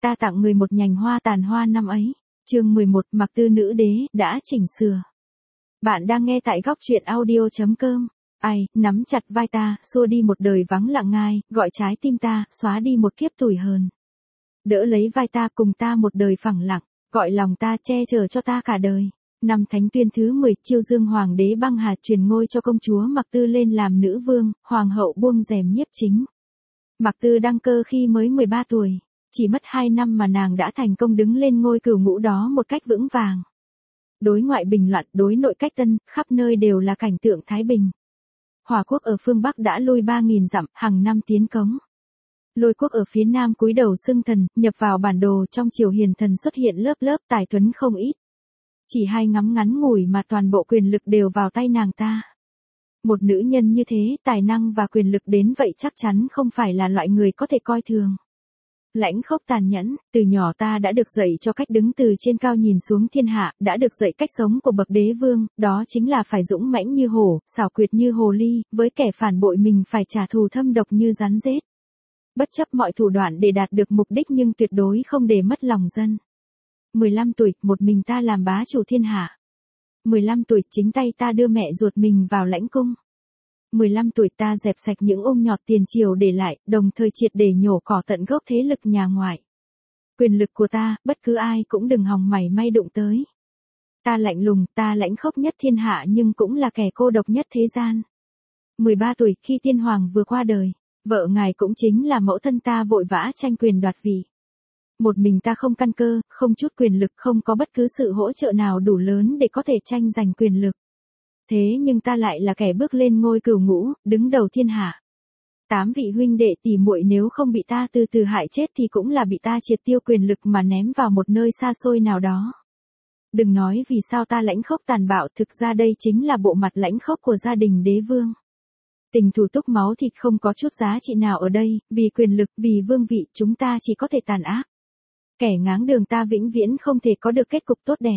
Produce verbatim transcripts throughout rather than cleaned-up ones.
ta tặng người một nhành hoa tàn hoa năm ấy. Chương mười một, Mặc Tư nữ đế đã chỉnh sửa. Bạn đang nghe tại góc truyện audio chấm com. Ai, nắm chặt vai ta, xua đi một đời vắng lặng ngai, gọi trái tim ta, xóa đi một kiếp tủi hờn. Đỡ lấy vai ta cùng ta một đời phẳng lặng, gọi lòng ta che chở cho ta cả đời. Năm Thánh Tuyên thứ mười, Chiêu Dương Hoàng đế băng hà truyền ngôi cho công chúa Mặc Tư lên làm nữ vương, hoàng hậu buông rèm nhiếp chính. Mặc Tư đăng cơ khi mới mười ba tuổi, chỉ mất hai năm mà nàng đã thành công đứng lên ngôi cửu ngũ đó một cách vững vàng. Đối ngoại bình loạn, đối nội cách tân, khắp nơi đều là cảnh tượng thái bình. Hỏa quốc ở phương Bắc đã lui ba nghìn dặm, hàng năm tiến cống. Lôi quốc ở phía Nam cúi đầu xưng thần, nhập vào bản đồ trong triều hiền thần xuất hiện lớp lớp tài tuấn không ít. Chỉ hai ngắm ngắn ngủi mà toàn bộ quyền lực đều vào tay nàng ta. Một nữ nhân như thế, tài năng và quyền lực đến vậy chắc chắn không phải là loại người có thể coi thường. Lãnh khốc tàn nhẫn, từ nhỏ ta đã được dạy cho cách đứng từ trên cao nhìn xuống thiên hạ, đã được dạy cách sống của bậc đế vương, đó chính là phải dũng mãnh như hổ, xảo quyệt như hồ ly, với kẻ phản bội mình phải trả thù thâm độc như rắn rết. Bất chấp mọi thủ đoạn để đạt được mục đích nhưng tuyệt đối không để mất lòng dân. mười lăm tuổi, một mình ta làm bá chủ thiên hạ. mười lăm tuổi, chính tay ta đưa mẹ ruột mình vào lãnh cung. mười lăm tuổi ta dẹp sạch những ung nhọt tiền triều để lại, đồng thời triệt để nhổ cỏ tận gốc thế lực nhà ngoại. Quyền lực của ta, bất cứ ai cũng đừng hòng mảy may đụng tới. Ta lạnh lùng, ta lãnh khốc nhất thiên hạ nhưng cũng là kẻ cô độc nhất thế gian. mười ba tuổi, khi tiên hoàng vừa qua đời, vợ ngài cũng chính là mẫu thân ta vội vã tranh quyền đoạt vị. Một mình ta không căn cơ, không chút quyền lực, không có bất cứ sự hỗ trợ nào đủ lớn để có thể tranh giành quyền lực. Thế nhưng ta lại là kẻ bước lên ngôi cửu ngũ, đứng đầu thiên hạ. Tám vị huynh đệ tỷ muội nếu không bị ta từ từ hại chết thì cũng là bị ta triệt tiêu quyền lực mà ném vào một nơi xa xôi nào đó. Đừng nói vì sao ta lãnh khốc tàn bạo, thực ra đây chính là bộ mặt lãnh khốc của gia đình đế vương. Tình thù túc máu thịt không có chút giá trị nào ở đây, vì quyền lực, vì vương vị chúng ta chỉ có thể tàn ác. Kẻ ngáng đường ta vĩnh viễn không thể có được kết cục tốt đẹp.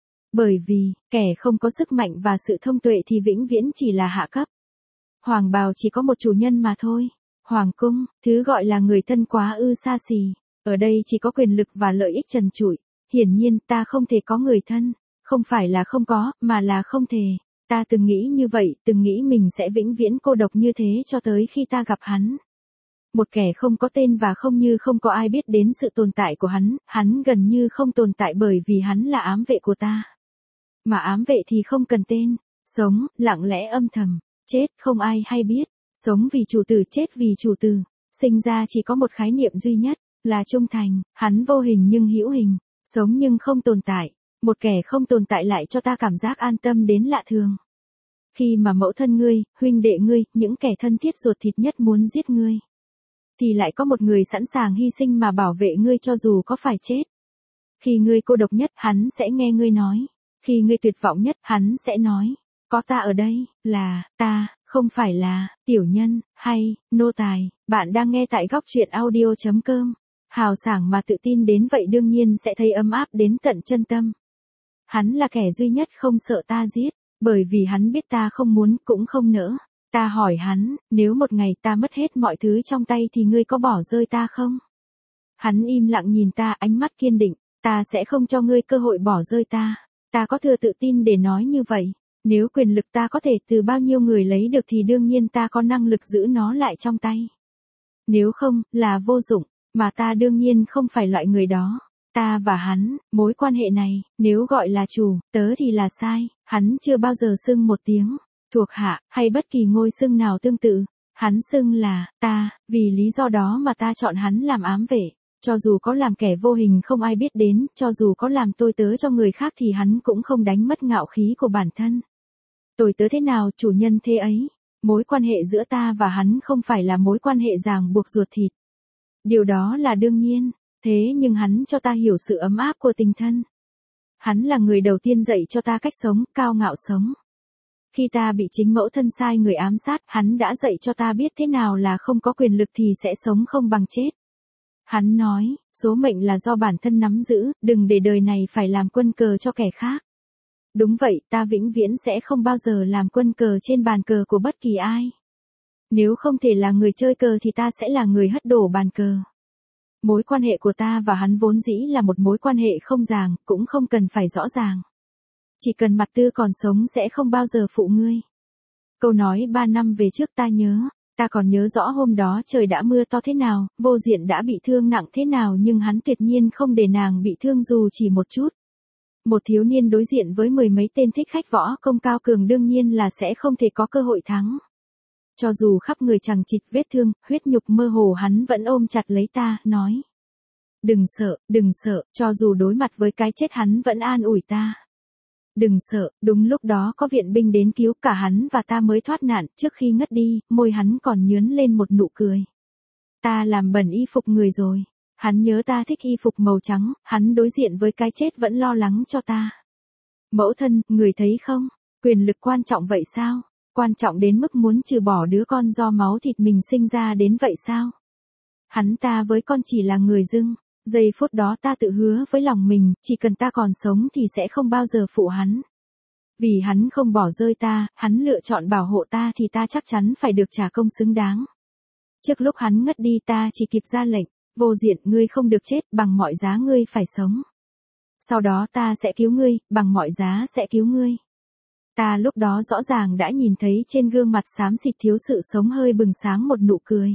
Bởi vì, kẻ không có sức mạnh và sự thông tuệ thì vĩnh viễn chỉ là hạ cấp. Hoàng bào chỉ có một chủ nhân mà thôi. Hoàng cung, thứ gọi là người thân quá ư xa xỉ. Ở đây chỉ có quyền lực và lợi ích trần trụi. Hiển nhiên ta không thể có người thân. Không phải là không có, mà là không thể. Ta từng nghĩ như vậy, từng nghĩ mình sẽ vĩnh viễn cô độc như thế cho tới khi ta gặp hắn. Một kẻ không có tên và không như không có ai biết đến sự tồn tại của hắn, hắn gần như không tồn tại bởi vì hắn là ám vệ của ta. Mà ám vệ thì không cần tên, sống, lặng lẽ âm thầm, chết không ai hay biết, sống vì chủ tử chết vì chủ tử, sinh ra chỉ có một khái niệm duy nhất, là trung thành, hắn vô hình nhưng hữu hình, sống nhưng không tồn tại, một kẻ không tồn tại lại cho ta cảm giác an tâm đến lạ thường. Khi mà mẫu thân ngươi, huynh đệ ngươi, những kẻ thân thiết ruột thịt nhất muốn giết ngươi, thì lại có một người sẵn sàng hy sinh mà bảo vệ ngươi cho dù có phải chết. Khi ngươi cô độc nhất, hắn sẽ nghe ngươi nói. Khi ngươi tuyệt vọng nhất, hắn sẽ nói, có ta ở đây, là, ta, không phải là, tiểu nhân, hay, nô tài. Bạn đang nghe tại góc truyện audio chấm com. Hào sảng mà tự tin đến vậy đương nhiên sẽ thấy ấm áp đến tận chân tâm. Hắn là kẻ duy nhất không sợ ta giết, bởi vì hắn biết ta không muốn cũng không nỡ. Ta hỏi hắn, nếu một ngày ta mất hết mọi thứ trong tay thì ngươi có bỏ rơi ta không? Hắn im lặng nhìn ta, ánh mắt kiên định, ta sẽ không cho ngươi cơ hội bỏ rơi ta. Ta có thừa tự tin để nói như vậy. Nếu quyền lực ta có thể từ bao nhiêu người lấy được thì đương nhiên ta có năng lực giữ nó lại trong tay. Nếu không, là vô dụng, mà ta đương nhiên không phải loại người đó. Ta và hắn, mối quan hệ này, nếu gọi là chủ, tớ thì là sai. Hắn chưa bao giờ xưng một tiếng thuộc hạ, hay bất kỳ ngôi xưng nào tương tự. Hắn xưng là, ta, vì lý do đó mà ta chọn hắn làm ám vệ. Cho dù có làm kẻ vô hình không ai biết đến, cho dù có làm tôi tớ cho người khác thì hắn cũng không đánh mất ngạo khí của bản thân. Tôi tớ thế nào, chủ nhân thế ấy. Mối quan hệ giữa ta và hắn không phải là mối quan hệ ràng buộc ruột thịt. Điều đó là đương nhiên, thế nhưng hắn cho ta hiểu sự ấm áp của tình thân. Hắn là người đầu tiên dạy cho ta cách sống, cao ngạo sống. Khi ta bị chính mẫu thân sai người ám sát, hắn đã dạy cho ta biết thế nào là không có quyền lực thì sẽ sống không bằng chết. Hắn nói, số mệnh là do bản thân nắm giữ, đừng để đời này phải làm quân cờ cho kẻ khác. Đúng vậy, ta vĩnh viễn sẽ không bao giờ làm quân cờ trên bàn cờ của bất kỳ ai. Nếu không thể là người chơi cờ thì ta sẽ là người hất đổ bàn cờ. Mối quan hệ của ta và hắn vốn dĩ là một mối quan hệ không ràng, cũng không cần phải rõ ràng. Chỉ cần Mạc Tư còn sống sẽ không bao giờ phụ ngươi. Câu nói ba năm về trước ta nhớ, ta còn nhớ rõ hôm đó trời đã mưa to thế nào, Vô Diện đã bị thương nặng thế nào nhưng hắn tuyệt nhiên không để nàng bị thương dù chỉ một chút. Một thiếu niên đối diện với mười mấy tên thích khách võ công cao cường đương nhiên là sẽ không thể có cơ hội thắng. Cho dù khắp người chằng chịt vết thương, huyết nhục mơ hồ hắn vẫn ôm chặt lấy ta, nói. Đừng sợ, đừng sợ, cho dù đối mặt với cái chết hắn vẫn an ủi ta. Đừng sợ, đúng lúc đó có viện binh đến cứu cả hắn và ta mới thoát nạn, trước khi ngất đi, môi hắn còn nhướn lên một nụ cười. Ta làm bẩn y phục người rồi. Hắn nhớ ta thích y phục màu trắng, hắn đối diện với cái chết vẫn lo lắng cho ta. Mẫu thân, người thấy không? Quyền lực quan trọng vậy sao? Quan trọng đến mức muốn trừ bỏ đứa con do máu thịt mình sinh ra đến vậy sao? Hắn ta với con chỉ là người dưng. Giây phút đó ta tự hứa với lòng mình, chỉ cần ta còn sống thì sẽ không bao giờ phụ hắn. Vì hắn không bỏ rơi ta, hắn lựa chọn bảo hộ ta thì ta chắc chắn phải được trả công xứng đáng. Trước lúc hắn ngất đi ta chỉ kịp ra lệnh, Vô Diện ngươi không được chết, bằng mọi giá ngươi phải sống. Sau đó ta sẽ cứu ngươi, bằng mọi giá sẽ cứu ngươi. Ta lúc đó rõ ràng đã nhìn thấy trên gương mặt xám xịt thiếu sự sống hơi bừng sáng một nụ cười.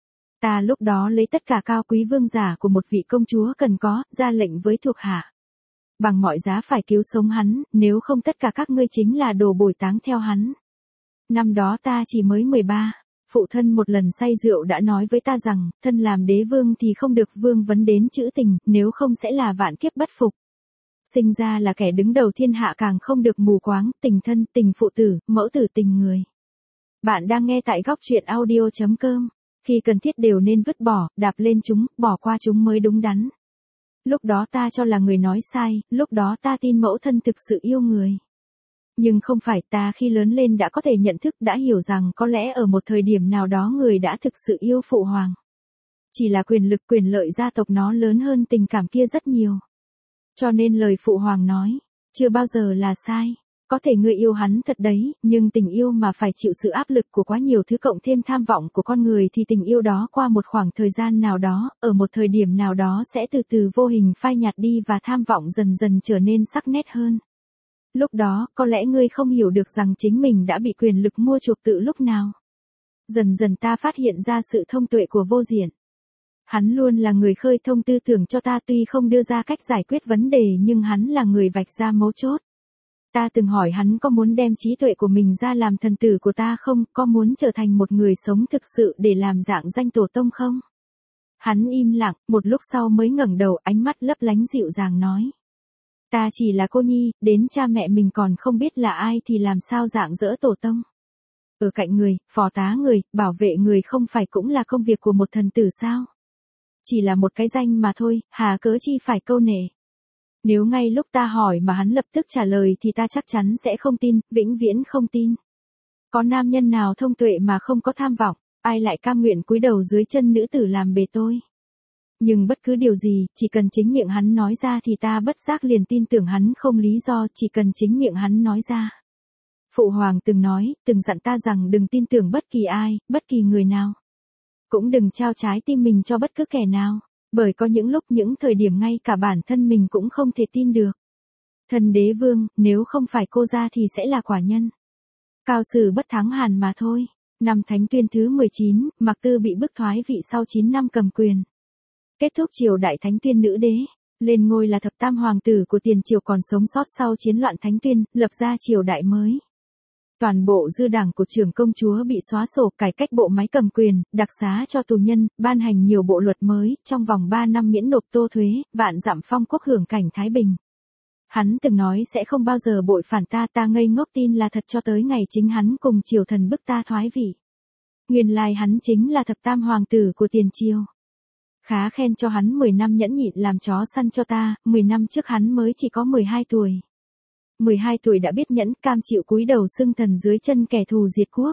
Ta lúc đó lấy tất cả cao quý vương giả của một vị công chúa cần có, ra lệnh với thuộc hạ. Bằng mọi giá phải cứu sống hắn, nếu không tất cả các ngươi chính là đồ bồi táng theo hắn. Năm đó ta chỉ mới mười ba, phụ thân một lần say rượu đã nói với ta rằng, thân làm đế vương thì không được vương vấn đến chữ tình, nếu không sẽ là vạn kiếp bất phục. Sinh ra là kẻ đứng đầu thiên hạ càng không được mù quáng, tình thân, tình phụ tử, mẫu tử tình người. Bạn đang nghe tại góc truyện audio chấm com. Khi cần thiết đều nên vứt bỏ, đạp lên chúng, bỏ qua chúng mới đúng đắn. Lúc đó ta cho là người nói sai, lúc đó ta tin mẫu thân thực sự yêu người. Nhưng không phải, ta khi lớn lên đã có thể nhận thức, đã hiểu rằng có lẽ ở một thời điểm nào đó người đã thực sự yêu phụ hoàng. Chỉ là quyền lực quyền lợi gia tộc nó lớn hơn tình cảm kia rất nhiều. Cho nên lời phụ hoàng nói, chưa bao giờ là sai. Có thể ngươi yêu hắn thật đấy, nhưng tình yêu mà phải chịu sự áp lực của quá nhiều thứ cộng thêm tham vọng của con người thì tình yêu đó qua một khoảng thời gian nào đó, ở một thời điểm nào đó sẽ từ từ vô hình phai nhạt đi và tham vọng dần dần trở nên sắc nét hơn. Lúc đó, có lẽ ngươi không hiểu được rằng chính mình đã bị quyền lực mua chuộc từ lúc nào. Dần dần ta phát hiện ra sự thông tuệ của Vô Diện. Hắn luôn là người khơi thông tư tưởng cho ta, tuy không đưa ra cách giải quyết vấn đề nhưng hắn là người vạch ra mấu chốt. Ta từng hỏi hắn có muốn đem trí tuệ của mình ra làm thần tử của ta không, có muốn trở thành một người sống thực sự để làm dạng danh tổ tông không? Hắn im lặng, một lúc sau mới ngẩng đầu, ánh mắt lấp lánh dịu dàng nói. Ta chỉ là cô nhi, đến cha mẹ mình còn không biết là ai thì làm sao dạng dỡ tổ tông. Ở cạnh người, phò tá người, bảo vệ người không phải cũng là công việc của một thần tử sao? Chỉ là một cái danh mà thôi, hà cớ chi phải câu nệ. Nếu ngay lúc ta hỏi mà hắn lập tức trả lời thì ta chắc chắn sẽ không tin, vĩnh viễn không tin. Có nam nhân nào thông tuệ mà không có tham vọng, ai lại cam nguyện cúi đầu dưới chân nữ tử làm bề tôi. Nhưng bất cứ điều gì, chỉ cần chính miệng hắn nói ra thì ta bất giác liền tin tưởng hắn không lý do, chỉ cần chính miệng hắn nói ra. Phụ hoàng từng nói, từng dặn ta rằng đừng tin tưởng bất kỳ ai, bất kỳ người nào. Cũng đừng trao trái tim mình cho bất cứ kẻ nào. Bởi có những lúc những thời điểm ngay cả bản thân mình cũng không thể tin được. Thần đế vương, nếu không phải cô ra thì sẽ là quả nhân. Cao sử bất thắng hàn mà thôi. Năm Thánh Tuyên thứ mười chín, Mạc Tư bị bức thoái vị sau chín năm cầm quyền. Kết thúc triều đại Thánh Tuyên nữ đế. Lên ngôi là thập tam hoàng tử của tiền triều còn sống sót sau chiến loạn Thánh Tuyên, lập ra triều đại mới. Toàn bộ dư đảng của trưởng công chúa bị xóa sổ, cải cách bộ máy cầm quyền, đặc xá cho tù nhân, ban hành nhiều bộ luật mới, trong vòng ba năm miễn nộp tô thuế, vạn dặm phong quốc hưởng cảnh thái bình. Hắn từng nói sẽ không bao giờ bội phản ta, ta ngây ngốc tin là thật cho tới ngày chính hắn cùng triều thần bức ta thoái vị. Nguyên lai hắn chính là thập tam hoàng tử của tiền triều. Khá khen cho hắn mười năm nhẫn nhịn làm chó săn cho ta, mười năm trước hắn mới chỉ có mười hai tuổi. mười hai tuổi đã biết nhẫn, cam chịu cúi đầu xưng thần dưới chân kẻ thù diệt quốc.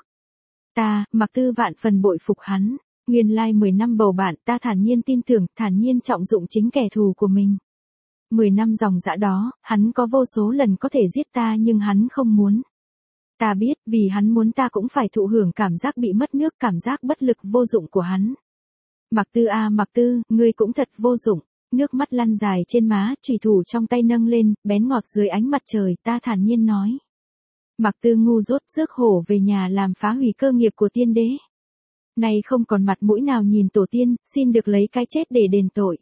Ta, Mạc Tư vạn phần bội phục hắn, nguyên lai mười năm bầu bạn, ta thản nhiên tin tưởng, thản nhiên trọng dụng chính kẻ thù của mình. mười năm dòng dã đó, hắn có vô số lần có thể giết ta nhưng hắn không muốn. Ta biết, vì hắn muốn ta cũng phải thụ hưởng cảm giác bị mất nước, cảm giác bất lực vô dụng của hắn. Mạc Tư a Mạc Tư, ngươi cũng thật vô dụng. Nước mắt lăn dài trên má, chùy thủ trong tay nâng lên, bén ngọt dưới ánh mặt trời, ta thản nhiên nói. Mạc Tư ngu dốt rước hổ về nhà làm phá hủy cơ nghiệp của tiên đế. Này không còn mặt mũi nào nhìn tổ tiên, xin được lấy cái chết để đền tội.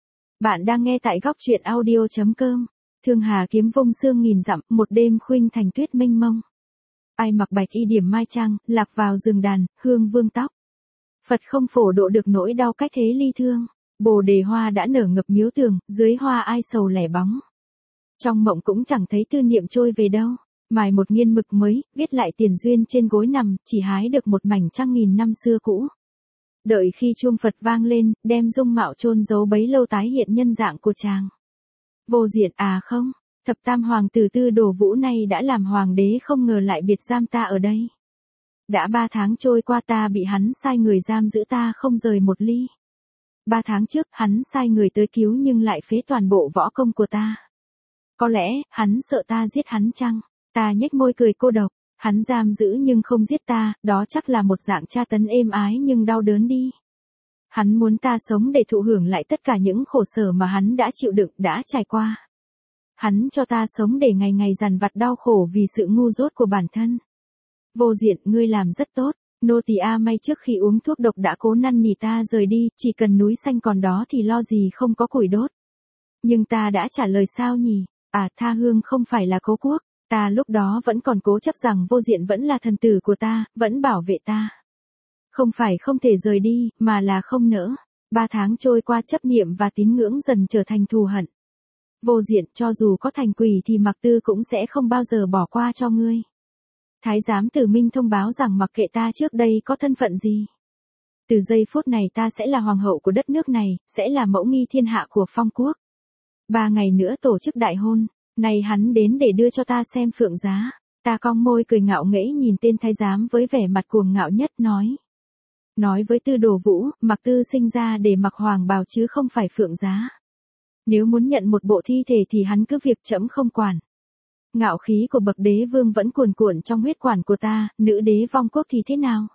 Bạn đang nghe tại góc truyện audio.com. Thương hà kiếm vông xương nghìn dặm, một đêm khuynh thành tuyết mênh mông. Ai mặc bạch y điểm mai trang, lạc vào rừng đàn, hương vương tóc. Phật không phổ độ được nỗi đau cách thế ly thương. Bồ đề hoa đã nở ngập miếu tường, dưới hoa ai sầu lẻ bóng. Trong mộng cũng chẳng thấy tư niệm trôi về đâu. Mài một nghiên mực mới, viết lại tiền duyên trên gối nằm, chỉ hái được một mảnh trăng nghìn năm xưa cũ. Đợi khi chuông Phật vang lên, đem dung mạo chôn giấu bấy lâu tái hiện nhân dạng của chàng. Vô Diện à không, thập tam hoàng tử Tư Đồ Vũ này đã làm hoàng đế không ngờ lại biệt giam ta ở đây. Đã ba tháng trôi qua ta bị hắn sai người giam giữ ta không rời một ly. Ba tháng trước hắn sai người tới cứu nhưng lại phế toàn bộ võ công của ta. Có lẽ, hắn sợ ta giết hắn chăng? Ta nhếch môi cười cô độc, hắn giam giữ nhưng không giết ta, đó chắc là một dạng tra tấn êm ái nhưng đau đớn đi. Hắn muốn ta sống để thụ hưởng lại tất cả những khổ sở mà hắn đã chịu đựng, đã trải qua. Hắn cho ta sống để ngày ngày dằn vặt đau khổ vì sự ngu dốt của bản thân. Vô Diện, ngươi làm rất tốt. Nô tỳ A May trước khi uống thuốc độc đã cố năn nỉ ta rời đi, chỉ cần núi xanh còn đó thì lo gì không có củi đốt. Nhưng ta đã trả lời sao nhỉ? À, tha hương không phải là cố quốc. Ta lúc đó vẫn còn cố chấp rằng Vô Diện vẫn là thần tử của ta, vẫn bảo vệ ta. Không phải không thể rời đi, mà là không nỡ. Ba tháng trôi qua chấp niệm và tín ngưỡng dần trở thành thù hận. Vô Diện, cho dù có thành quỷ thì Mạc Tư cũng sẽ không bao giờ bỏ qua cho ngươi. Thái giám Tử Minh thông báo rằng mặc kệ ta trước đây có thân phận gì. Từ giây phút này ta sẽ là hoàng hậu của đất nước này, sẽ là mẫu nghi thiên hạ của Phong quốc. Ba ngày nữa tổ chức đại hôn. Này hắn đến để đưa cho ta xem phượng giá. Ta cong môi cười ngạo nghễ nhìn tên thái giám với vẻ mặt cuồng ngạo nhất nói. Nói với Tư Đồ Vũ, Mạc Tư sinh ra để mặc hoàng bào chứ không phải phượng giá. Nếu muốn nhận một bộ thi thể thì hắn cứ việc trẫm không quản. Ngạo khí của bậc đế vương vẫn cuồn cuộn trong huyết quản của ta, nữ đế vong quốc thì thế nào?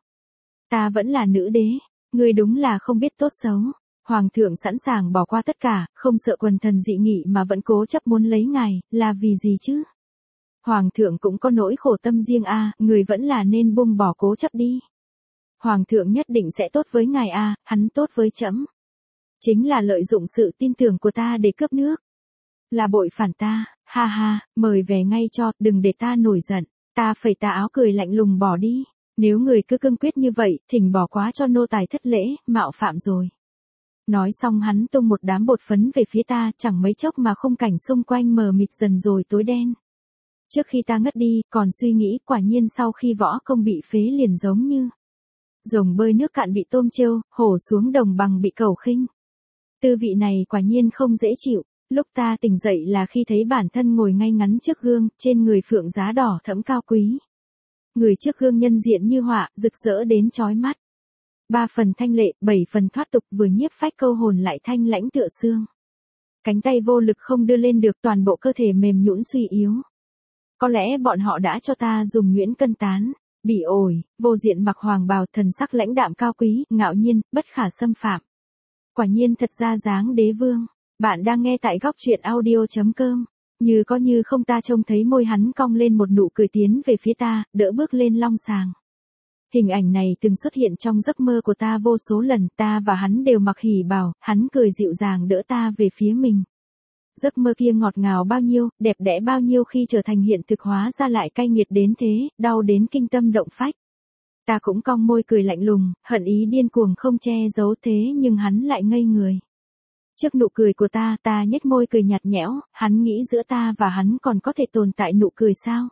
Ta vẫn là nữ đế, ngươi đúng là không biết tốt xấu. Hoàng thượng sẵn sàng bỏ qua tất cả, không sợ quần thần dị nghị mà vẫn cố chấp muốn lấy ngài, là vì gì chứ? Hoàng thượng cũng có nỗi khổ tâm riêng a, à, người vẫn là nên buông bỏ cố chấp đi. Hoàng thượng nhất định sẽ tốt với ngài a, à, hắn tốt với trẫm. Chính là lợi dụng sự tin tưởng của ta để cướp nước. Là bội phản ta, ha ha, mời về ngay cho, đừng để ta nổi giận. Ta phẩy tà áo cười lạnh lùng bỏ đi. Nếu người cứ cương quyết như vậy, thỉnh bỏ quá cho nô tài thất lễ, mạo phạm rồi. Nói xong hắn tung một đám bột phấn về phía ta, chẳng mấy chốc mà khung cảnh xung quanh mờ mịt dần rồi tối đen. Trước khi ta ngất đi, còn suy nghĩ quả nhiên sau khi võ công bị phế liền giống như rồng bơi nước cạn bị tôm trêu, hổ xuống đồng bằng bị cẩu khinh. Tư vị này quả nhiên không dễ chịu. Lúc ta tỉnh dậy là khi thấy bản thân ngồi ngay ngắn trước gương, trên người phượng giá đỏ thẫm cao quý. Người trước gương nhân diện như họa, rực rỡ đến chói mắt. Ba phần thanh lệ, bảy phần thoát tục, vừa nhiếp phách câu hồn lại thanh lãnh tựa xương. Cánh tay vô lực không đưa lên được, toàn bộ cơ thể mềm nhũn suy yếu. Có lẽ bọn họ đã cho ta dùng nhuyễn cân tán. Bỉ ổi, Vô Diện mặc hoàng bào, thần sắc lãnh đạm cao quý, ngạo nhiên, bất khả xâm phạm. Quả nhiên thật ra dáng đế vương. Bạn đang nghe tại góc truyện audio.com. Như có như không ta trông thấy môi hắn cong lên một nụ cười tiến về phía ta, đỡ bước lên long sàng. Hình ảnh này từng xuất hiện trong giấc mơ của ta vô số lần, ta và hắn đều mặc hỉ bào, hắn cười dịu dàng đỡ ta về phía mình. Giấc mơ kia ngọt ngào bao nhiêu, đẹp đẽ bao nhiêu khi trở thành hiện thực hóa ra lại cay nghiệt đến thế, đau đến kinh tâm động phách. Ta cũng cong môi cười lạnh lùng, hận ý điên cuồng không che giấu thế nhưng hắn lại ngây người. Trước nụ cười của ta, ta nhếch môi cười nhạt nhẽo, hắn nghĩ giữa ta và hắn còn có thể tồn tại nụ cười sao?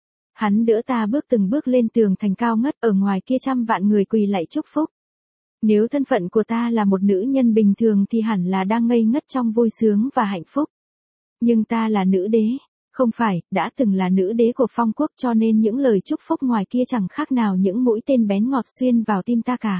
Hắn đỡ ta bước từng bước lên tường thành cao ngất, ở ngoài kia trăm vạn người quỳ lạy chúc phúc. Nếu thân phận của ta là một nữ nhân bình thường thì hẳn là đang ngây ngất trong vui sướng và hạnh phúc. Nhưng ta là nữ đế, không phải, đã từng là nữ đế của Phong quốc cho nên những lời chúc phúc ngoài kia chẳng khác nào những mũi tên bén ngọt xuyên vào tim ta cả.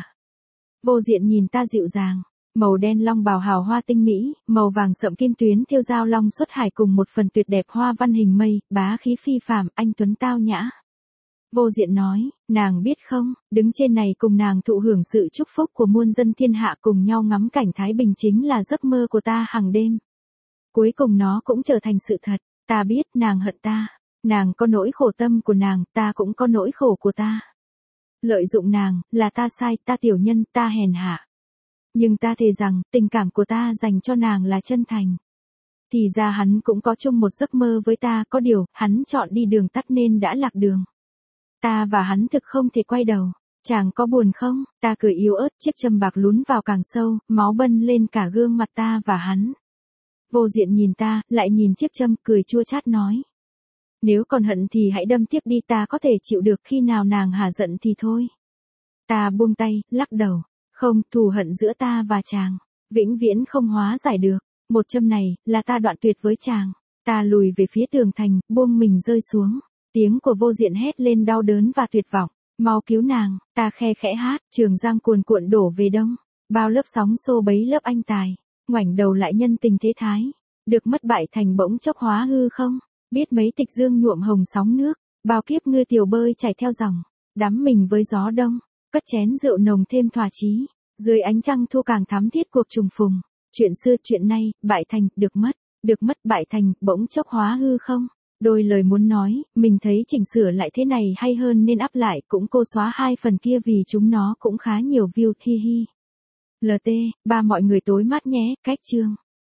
Vô Diện nhìn ta dịu dàng. Màu đen long bào hào hoa tinh mỹ, màu vàng sậm kim tuyến thêu dao long xuất hải cùng một phần tuyệt đẹp hoa văn hình mây, bá khí phi phàm, anh tuấn tao nhã. Vô Diện nói, nàng biết không, đứng trên này cùng nàng thụ hưởng sự chúc phúc của muôn dân thiên hạ cùng nhau ngắm cảnh Thái Bình chính là giấc mơ của ta hàng đêm. Cuối cùng nó cũng trở thành sự thật, ta biết nàng hận ta, nàng có nỗi khổ tâm của nàng, ta cũng có nỗi khổ của ta. Lợi dụng nàng, là ta sai, ta tiểu nhân, ta hèn hạ. Nhưng ta thề rằng, tình cảm của ta dành cho nàng là chân thành. Thì ra hắn cũng có chung một giấc mơ với ta, có điều, hắn chọn đi đường tắt nên đã lạc đường. Ta và hắn thực không thể quay đầu. Chàng có buồn không? Ta cười yếu ớt, chiếc châm bạc lún vào càng sâu, máu bân lên cả gương mặt ta và hắn. Vô Diện nhìn ta, lại nhìn chiếc châm, cười chua chát nói. Nếu còn hận thì hãy đâm tiếp đi, ta có thể chịu được, khi nào nàng hả giận thì thôi. Ta buông tay, lắc đầu. Không, thù hận giữa ta và chàng, vĩnh viễn không hóa giải được. Một châm này, là ta đoạn tuyệt với chàng. Ta lùi về phía tường thành, buông mình rơi xuống. Tiếng của Vô Diện hét lên đau đớn và tuyệt vọng. Mau cứu nàng, ta khe khẽ hát, Trường Giang cuồn cuộn đổ về đông. Bao lớp sóng xô bấy lớp anh tài. Ngoảnh đầu lại nhân tình thế thái. Được mất bại thành bỗng chốc hóa hư không. Biết mấy tịch dương nhuộm hồng sóng nước. Bao kiếp ngư tiểu bơi chảy theo dòng. Đắm mình với gió đông. Cất chén rượu nồng thêm thỏa chí. Dưới ánh trăng thu càng thắm thiết cuộc trùng phùng. Chuyện xưa chuyện nay, bại thành, được mất. Được mất bại thành, bỗng chốc hóa hư không. Đôi lời muốn nói, mình thấy chỉnh sửa lại thế này hay hơn nên ắp lại, cũng cô xóa hai phần kia vì chúng nó cũng khá nhiều view, hi hi. lờ tê, ba mọi người tối mát nhé, cách chương.